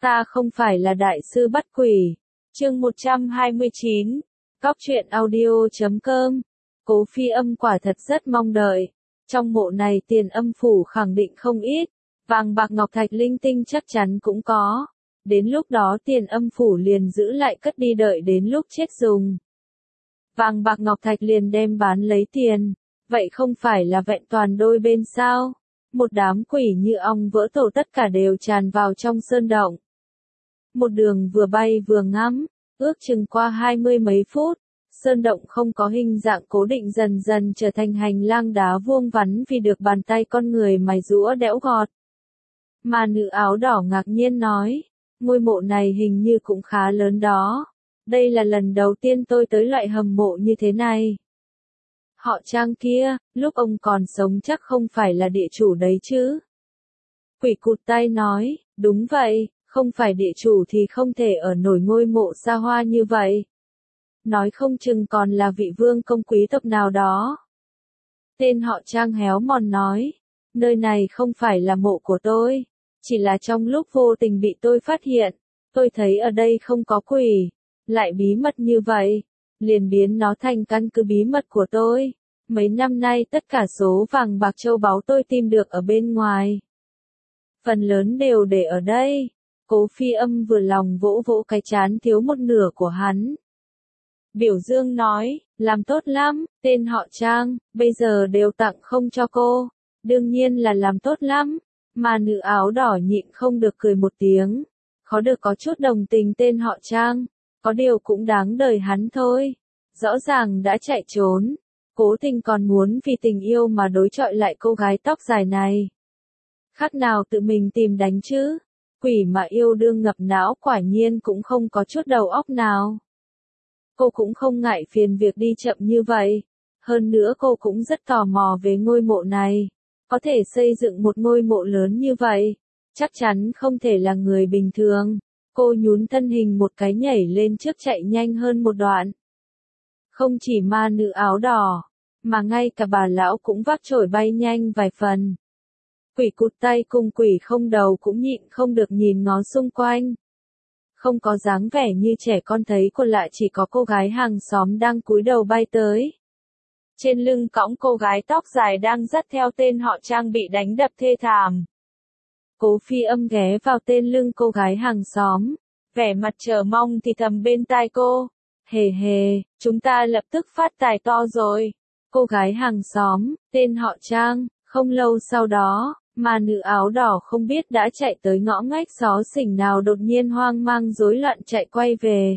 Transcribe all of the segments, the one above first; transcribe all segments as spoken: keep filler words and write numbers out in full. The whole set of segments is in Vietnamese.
Ta không phải là đại sư bắt quỷ. Chương một trăm hai mươi chín. Góc truyện audio chấm com. Cố Phi Âm quả thật rất mong đợi. Trong mộ này tiền âm phủ khẳng định không ít. Vàng bạc ngọc thạch linh tinh chắc chắn cũng có. Đến lúc đó tiền âm phủ liền giữ lại cất đi đợi đến lúc chết dùng. Vàng bạc ngọc thạch liền đem bán lấy tiền. Vậy không phải là vẹn toàn đôi bên sao? Một đám quỷ như ong vỡ tổ tất cả đều tràn vào trong sơn động. Một đường vừa bay vừa ngắm, ước chừng qua hai mươi mấy phút, sơn động không có hình dạng cố định dần dần trở thành hành lang đá vuông vắn vì được bàn tay con người mài rũa đẽo gọt. Mà nữ áo đỏ ngạc nhiên nói, ngôi mộ này hình như cũng khá lớn đó. Đây là lần đầu tiên tôi tới loại hầm mộ như thế này. Họ Trang kia, lúc ông còn sống chắc không phải là địa chủ đấy chứ. Quỷ cụt tay nói, đúng vậy, không phải địa chủ thì không thể ở nổi ngôi mộ xa hoa như vậy. Nói không chừng còn là vị vương công quý tộc nào đó. Tên họ Trang héo mòn nói, nơi này không phải là mộ của tôi, chỉ là trong lúc vô tình bị tôi phát hiện, tôi thấy ở đây không có quỷ, lại bí mật như vậy, liền biến nó thành căn cứ bí mật của tôi. Mấy năm nay tất cả số vàng bạc châu báu tôi tìm được ở bên ngoài. Phần lớn đều để ở đây. Cố Phi Âm vừa lòng vỗ vỗ cái trán thiếu một nửa của hắn. Biểu dương nói, làm tốt lắm, tên họ Trang, bây giờ đều tặng không cho cô. Đương nhiên là làm tốt lắm. Mà nữ áo đỏ nhịn không được cười một tiếng. Khó được có chút đồng tình tên họ Trang. Có điều cũng đáng đời hắn thôi. Rõ ràng đã chạy trốn. Cố Tình còn muốn vì tình yêu mà đối chọi lại cô gái tóc dài này. Khác nào tự mình tìm đánh chứ. Quỷ mà yêu đương ngập não quả nhiên cũng không có chút đầu óc nào. Cô cũng không ngại phiền việc đi chậm như vậy. Hơn nữa cô cũng rất tò mò về ngôi mộ này. Có thể xây dựng một ngôi mộ lớn như vậy. Chắc chắn không thể là người bình thường. Cô nhún thân hình một cái nhảy lên trước chạy nhanh hơn một đoạn. Không chỉ ma nữ áo đỏ, mà ngay cả bà lão cũng vác chổi bay nhanh vài phần. Quỷ cụt tay cùng quỷ không đầu cũng nhịn không được nhìn ngó xung quanh. Không có dáng vẻ như trẻ con thấy cô lạ, chỉ có cô gái hàng xóm đang cúi đầu bay tới. Trên lưng cõng cô gái tóc dài đang dắt theo tên họ Trang bị đánh đập thê thảm. Cố Phi Âm ghé vào tên lưng cô gái hàng xóm, vẻ mặt chờ mong thì thầm bên tai cô. Hề hề, chúng ta lập tức phát tài to rồi. Cô gái hàng xóm, tên họ Trang, không lâu sau đó, mà nữ áo đỏ không biết đã chạy tới ngõ ngách xó xỉnh nào đột nhiên hoang mang rối loạn chạy quay về.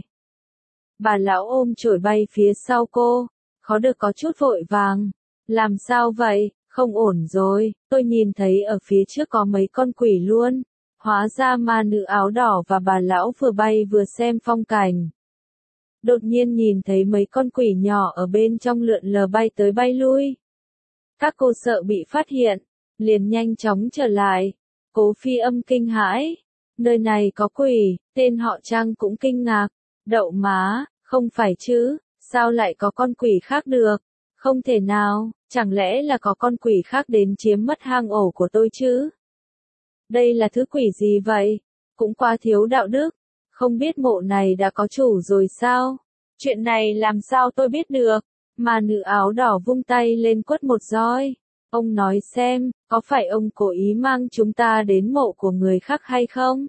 Bà lão ôm chổi bay phía sau cô, khó được có chút vội vàng. Làm sao vậy, không ổn rồi, tôi nhìn thấy ở phía trước có mấy con quỷ luôn. Hóa ra ma nữ áo đỏ và bà lão vừa bay vừa xem phong cảnh. Đột nhiên nhìn thấy mấy con quỷ nhỏ ở bên trong lượn lờ bay tới bay lui. Các cô sợ bị phát hiện, liền nhanh chóng trở lại. Cố Phi Âm kinh hãi. Nơi này có quỷ, tên họ Trang cũng kinh ngạc. Đậu má, không phải chứ, sao lại có con quỷ khác được? Không thể nào, chẳng lẽ là có con quỷ khác đến chiếm mất hang ổ của tôi chứ? Đây là thứ quỷ gì vậy? Cũng quá thiếu đạo đức. Không biết mộ này đã có chủ rồi sao? Chuyện này làm sao tôi biết được? Mà nữ áo đỏ vung tay lên quất một roi. Ông nói xem, có phải ông cố ý mang chúng ta đến mộ của người khác hay không?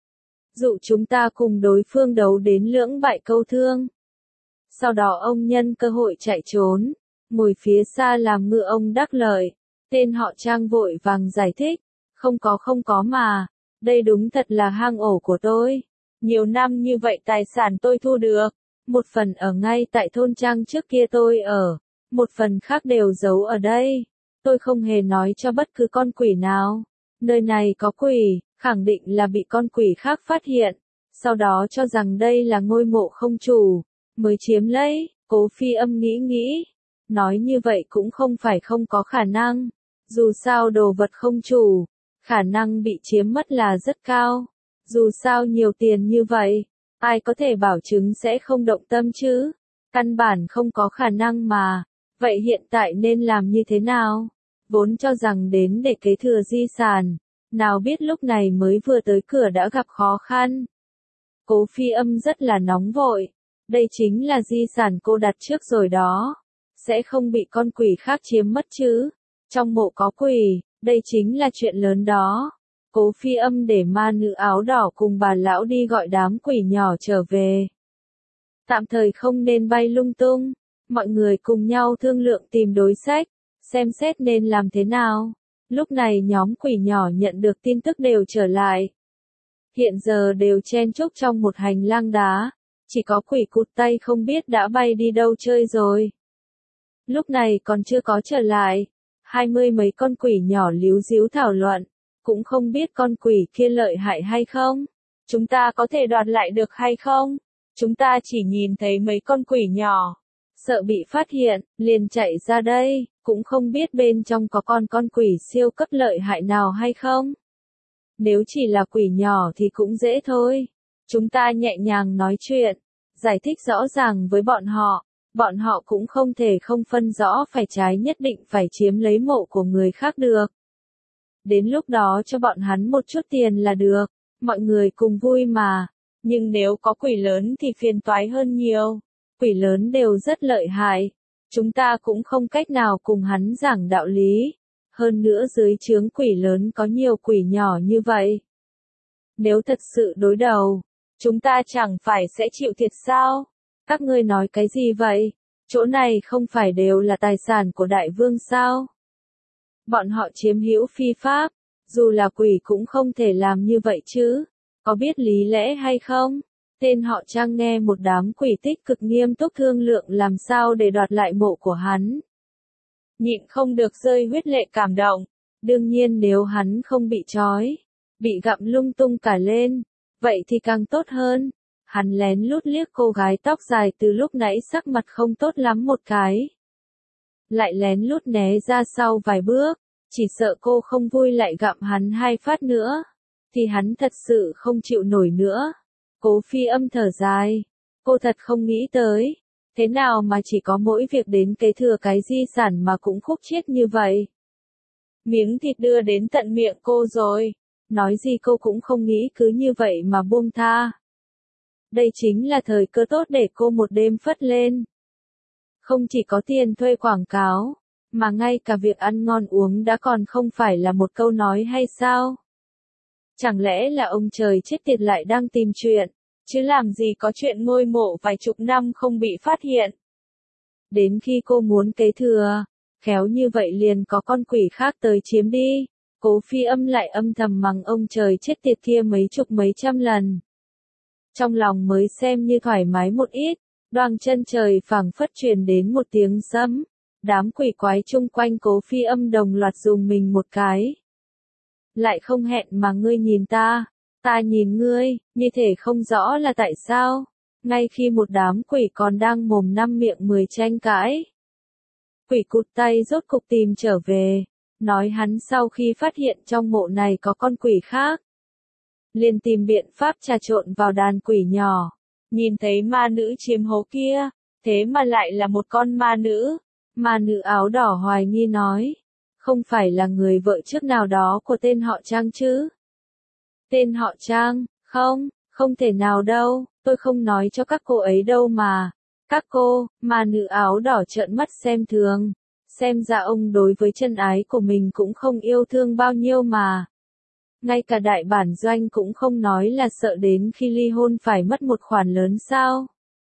Dụ chúng ta cùng đối phương đấu đến lưỡng bại câu thương. Sau đó ông nhân cơ hội chạy trốn, ngồi phía xa làm ngựa ông đắc lợi. Tên họ Trang vội vàng giải thích, không có không có mà, đây đúng thật là hang ổ của tôi. Nhiều năm như vậy tài sản tôi thu được, một phần ở ngay tại thôn Trang trước kia tôi ở, một phần khác đều giấu ở đây. Tôi không hề nói cho bất cứ con quỷ nào. Nơi này có quỷ, khẳng định là bị con quỷ khác phát hiện. Sau đó cho rằng đây là ngôi mộ không chủ, mới chiếm lấy. Cố Phi Âm nghĩ nghĩ. Nói như vậy cũng không phải không có khả năng. Dù sao đồ vật không chủ, khả năng bị chiếm mất là rất cao. Dù sao nhiều tiền như vậy, ai có thể bảo chứng sẽ không động tâm chứ? Căn bản không có khả năng mà. Vậy hiện tại nên làm như thế nào? Vốn cho rằng đến để kế thừa di sản, Nào biết lúc này mới vừa tới cửa đã gặp khó khăn. Cố Phi Âm rất là nóng vội. Đây chính là di sản cô đặt trước rồi đó. Sẽ không bị con quỷ khác chiếm mất chứ. Trong mộ có quỷ, đây chính là chuyện lớn đó. Cố Phi Âm để ma nữ áo đỏ cùng bà lão đi gọi đám quỷ nhỏ trở về. Tạm thời không nên bay lung tung. Mọi người cùng nhau thương lượng tìm đối sách, xem xét nên làm thế nào. Lúc này nhóm quỷ nhỏ nhận được tin tức đều trở lại. Hiện giờ đều chen chúc trong một hành lang đá. Chỉ có quỷ cụt tay không biết đã bay đi đâu chơi rồi. Lúc này còn chưa có trở lại. Hai mươi mấy con quỷ nhỏ líu díu thảo luận. Cũng không biết con quỷ kia lợi hại hay không. Chúng ta có thể đoạt lại được hay không? Chúng ta chỉ nhìn thấy mấy con quỷ nhỏ. Sợ bị phát hiện, liền chạy ra đây. Cũng không biết bên trong có con con quỷ siêu cấp lợi hại nào hay không. Nếu chỉ là quỷ nhỏ thì cũng dễ thôi. Chúng ta nhẹ nhàng nói chuyện, giải thích rõ ràng với bọn họ. Bọn họ cũng không thể không phân rõ phải trái nhất định phải chiếm lấy mộ của người khác được. Đến lúc đó cho bọn hắn một chút tiền là được. Mọi người cùng vui mà. Nhưng nếu có quỷ lớn thì phiền toái hơn nhiều. Quỷ lớn đều rất lợi hại. Chúng ta cũng không cách nào cùng hắn giảng đạo lý. Hơn nữa dưới trướng quỷ lớn có nhiều quỷ nhỏ như vậy. Nếu thật sự đối đầu, chúng ta chẳng phải sẽ chịu thiệt sao? Các ngươi nói cái gì vậy? Chỗ này không phải đều là tài sản của đại vương sao? Bọn họ chiếm hữu phi pháp, dù là quỷ cũng không thể làm như vậy chứ. Có biết lý lẽ hay không? Tên họ Trang nghe một đám quỷ tích cực nghiêm túc thương lượng làm sao để đoạt lại mộ của hắn. Nhịn không được rơi huyết lệ cảm động. Đương nhiên nếu hắn không bị trói, bị gặm lung tung cả lên, vậy thì càng tốt hơn. Hắn lén lút liếc cô gái tóc dài từ lúc nãy sắc mặt không tốt lắm một cái. Lại lén lút né ra sau vài bước, chỉ sợ cô không vui lại gặm hắn hai phát nữa. Thì hắn thật sự không chịu nổi nữa. Cố Phi Âm thở dài. Cô thật không nghĩ tới. Thế nào mà chỉ có mỗi việc đến kế thừa cái di sản mà cũng khúc chiết như vậy. Miếng thịt đưa đến tận miệng cô rồi. Nói gì cô cũng không nghĩ cứ như vậy mà buông tha. Đây chính là thời cơ tốt để cô một đêm phất lên. Không chỉ có tiền thuê quảng cáo, mà ngay cả việc ăn ngon uống đã còn không phải là một câu nói hay sao? Chẳng lẽ là ông trời chết tiệt lại đang tìm chuyện, chứ làm gì có chuyện ngôi mộ vài chục năm không bị phát hiện. Đến khi cô muốn kế thừa, khéo như vậy liền có con quỷ khác tới chiếm đi. Cố Phi Âm lại âm thầm mắng ông trời chết tiệt kia mấy chục mấy trăm lần. Trong lòng mới xem như thoải mái một ít, đoàng chân trời phảng phất truyền đến một tiếng sấm. Đám quỷ quái chung quanh Cố Phi Âm đồng loạt dùng mình một cái. Lại không hẹn mà ngươi nhìn ta, ta nhìn ngươi, như thể không rõ là tại sao. Ngay khi một đám quỷ còn đang mồm năm miệng mười tranh cãi. Quỷ cụt tay rốt cục tìm trở về, nói hắn sau khi phát hiện trong mộ này có con quỷ khác. Liền tìm biện pháp trà trộn vào đàn quỷ nhỏ. Nhìn thấy ma nữ chiếm hố kia, thế mà lại là một con ma nữ. Ma nữ áo đỏ hoài nghi nói. Không phải là người vợ trước nào đó của tên họ Trang chứ? Tên họ Trang, không, không thể nào đâu, tôi không nói cho các cô ấy đâu mà. Các cô, mà nữ áo đỏ trợn mắt xem thường. Xem ra ông đối với chân ái của mình cũng không yêu thương bao nhiêu mà. Ngay cả đại bản doanh cũng không nói là sợ đến khi ly hôn phải mất một khoản lớn sao?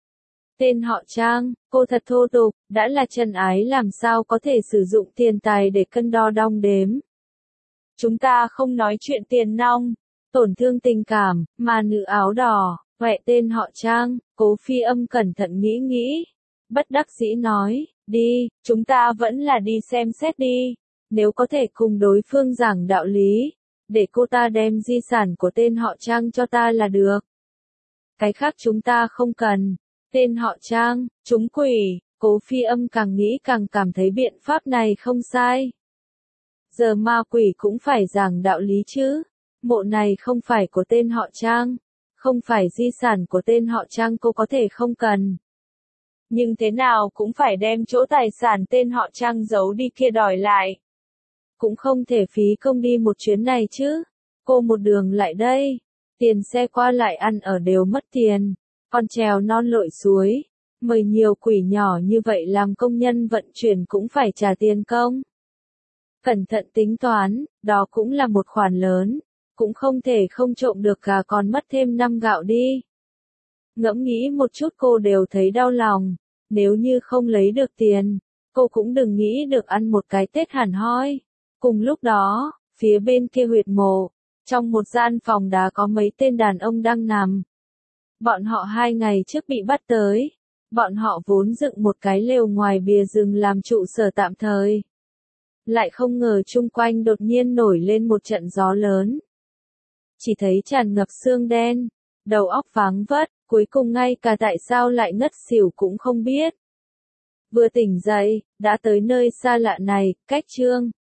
Tên họ Trang, cô thật thô tục, đã là chân ái làm sao có thể sử dụng tiền tài để cân đo đong đếm. Chúng ta không nói chuyện tiền nong, tổn thương tình cảm, mà nữ áo đỏ, huệ tên họ Trang, Cố Phi Âm cẩn thận nghĩ nghĩ. Bất đắc dĩ nói, đi, chúng ta vẫn là đi xem xét đi, nếu có thể cùng đối phương giảng đạo lý, để cô ta đem di sản của tên họ Trang cho ta là được. Cái khác chúng ta không cần. Tên họ Trang, chúng quỷ, Cố Phi Âm càng nghĩ càng cảm thấy biện pháp này không sai. Giờ ma quỷ cũng phải giảng đạo lý chứ. Mộ này không phải của tên họ Trang. Không phải di sản của tên họ Trang cô có thể không cần. Nhưng thế nào cũng phải đem chỗ tài sản tên họ Trang giấu đi kia đòi lại. Cũng không thể phí công đi một chuyến này chứ. Cô một đường lại đây, tiền xe qua lại ăn ở đều mất tiền, còn trèo non lội suối, mời nhiều quỷ nhỏ như vậy làm công nhân vận chuyển cũng phải trả tiền công. Cẩn thận tính toán, đó cũng là một khoản lớn, cũng không thể không trộm được gà còn mất thêm năm gạo đi. Ngẫm nghĩ một chút cô đều thấy đau lòng, nếu như không lấy được tiền, cô cũng đừng nghĩ được ăn một cái Tết hẳn hoi. Cùng lúc đó, phía bên kia huyệt mộ, trong một gian phòng đá có mấy tên đàn ông đang nằm. Bọn họ hai ngày trước bị bắt tới, bọn họ vốn dựng một cái lều ngoài bìa rừng làm trụ sở tạm thời. Lại không ngờ chung quanh đột nhiên nổi lên một trận gió lớn. Chỉ thấy tràn ngập xương đen, đầu óc váng vất, cuối cùng ngay cả tại sao lại ngất xỉu cũng không biết. Vừa tỉnh dậy, đã tới nơi xa lạ này, cách Trương